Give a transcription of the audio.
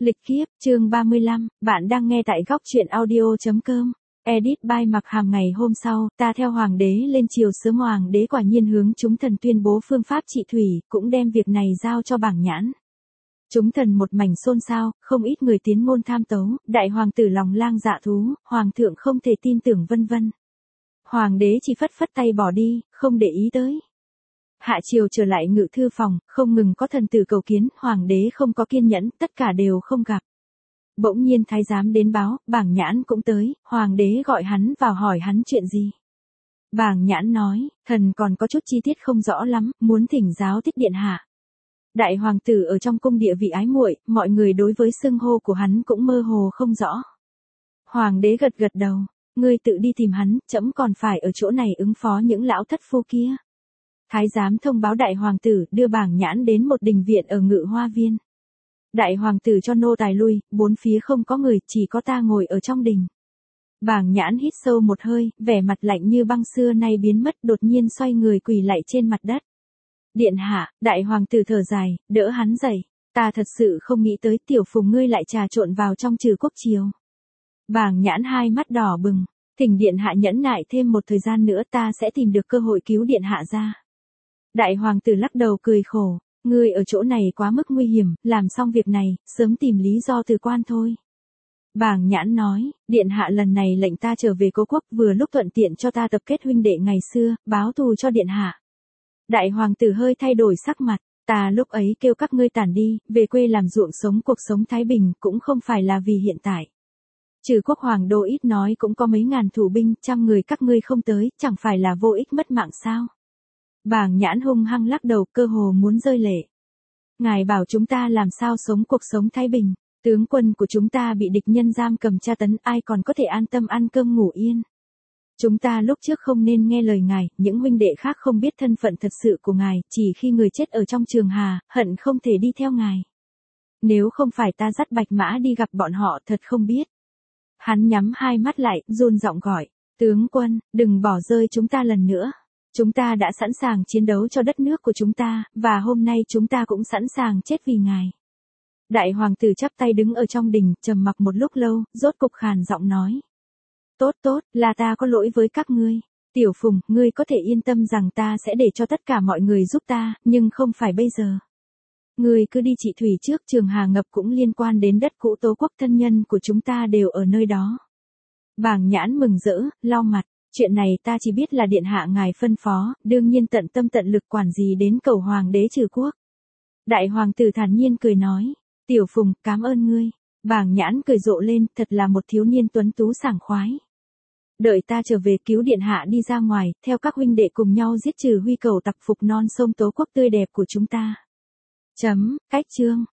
Lịch kiếp, chương 35, bạn đang nghe tại góc truyện audio.com. Edit by Mặc Hàm. Ngày hôm sau, ta theo hoàng đế lên chiều sớm. Hoàng đế quả nhiên hướng chúng thần tuyên bố phương pháp trị thủy, cũng đem việc này giao cho Bảng Nhãn. Chúng thần một mảnh xôn xao, không ít người tiến ngôn tham tấu, đại hoàng tử lòng lang dạ thú, hoàng thượng không thể tin tưởng vân vân. Hoàng đế chỉ phất phất tay bỏ đi, không để ý tới. Hạ triều trở lại ngự thư phòng, không ngừng có thần tử cầu kiến, hoàng đế không có kiên nhẫn, tất cả đều không gặp. Bỗng nhiên thái giám đến báo, Bảng Nhãn cũng tới, hoàng đế gọi hắn vào hỏi hắn chuyện gì. Bảng Nhãn nói, thần còn có chút chi tiết không rõ lắm, muốn thỉnh giáo tích điện hạ. Đại hoàng tử ở trong cung địa vị ái muội, mọi người đối với xưng hô của hắn cũng mơ hồ không rõ. Hoàng đế gật gật đầu, ngươi tự đi tìm hắn, trẫm còn phải ở chỗ này ứng phó những lão thất phu kia. Thái giám thông báo đại hoàng tử đưa Bảng Nhãn đến một đình viện ở Ngự Hoa Viên. Đại hoàng tử cho nô tài lui, bốn phía không có người, chỉ có ta ngồi ở trong đình. Bảng Nhãn hít sâu một hơi, vẻ mặt lạnh như băng xưa nay biến mất, đột nhiên xoay người quỳ lạy trên mặt đất. Điện hạ, đại hoàng tử thở dài, đỡ hắn dậy. Ta thật sự không nghĩ tới tiểu phùng ngươi lại trà trộn vào trong Trừ Quốc triều. Bảng Nhãn hai mắt đỏ bừng, thỉnh điện hạ nhẫn nại thêm một thời gian nữa, ta sẽ tìm được cơ hội cứu điện hạ ra. Đại hoàng tử lắc đầu cười khổ, ngươi ở chỗ này quá mức nguy hiểm, làm xong việc này, sớm tìm lý do từ quan thôi. Bảng Nhãn nói, điện hạ lần này lệnh ta trở về Cố Quốc, vừa lúc thuận tiện cho ta tập kết huynh đệ ngày xưa, báo thù cho điện hạ. Đại hoàng tử hơi thay đổi sắc mặt, ta lúc ấy kêu các ngươi tản đi, về quê làm ruộng sống cuộc sống thái bình, cũng không phải là vì hiện tại. Trừ Quốc hoàng đô ít nói cũng có mấy ngàn thủ binh, 100 người các ngươi không tới, chẳng phải là vô ích mất mạng sao. Bảng Nhãn hung hăng lắc đầu, cơ hồ muốn rơi lệ. Ngài bảo chúng ta làm sao sống cuộc sống thái bình, tướng quân của chúng ta bị địch nhân giam cầm tra tấn, ai còn có thể an tâm ăn cơm ngủ yên. Chúng ta lúc trước không nên nghe lời ngài, những huynh đệ khác không biết thân phận thật sự của ngài, chỉ khi người chết ở trong trường hà, hận không thể đi theo ngài. Nếu không phải ta dắt bạch mã đi gặp bọn họ, thật không biết. Hắn nhắm hai mắt lại, run giọng gọi, tướng quân, đừng bỏ rơi chúng ta lần nữa. Chúng ta đã sẵn sàng chiến đấu cho đất nước của chúng ta, và hôm nay chúng ta cũng sẵn sàng chết vì ngài. Đại hoàng tử chắp tay đứng ở trong đình, trầm mặc một lúc lâu, rốt cục khàn giọng nói. Tốt, là ta có lỗi với các ngươi. Tiểu Phùng, ngươi có thể yên tâm rằng ta sẽ để cho tất cả mọi người giúp ta, nhưng không phải bây giờ. Ngươi cứ đi trị thủy trước, trường hà ngập cũng liên quan đến đất cũ Tố Quốc, thân nhân của chúng ta đều ở nơi đó. Bảng Nhãn mừng rỡ, lau mặt. Chuyện này ta chỉ biết là điện hạ ngài phân phó, đương nhiên tận tâm tận lực, quản gì đến cầu hoàng đế Trừ Quốc. Đại hoàng tử thản nhiên cười nói, Tiểu Phùng, cảm ơn ngươi. Bảng Nhãn cười rộ lên, thật là một thiếu niên tuấn tú sảng khoái. Đợi ta trở về cứu điện hạ đi ra ngoài, theo các huynh đệ cùng nhau giết trừ Huy Cầu tặc, phục non sông Tố Quốc tươi đẹp của chúng ta. Cách chương.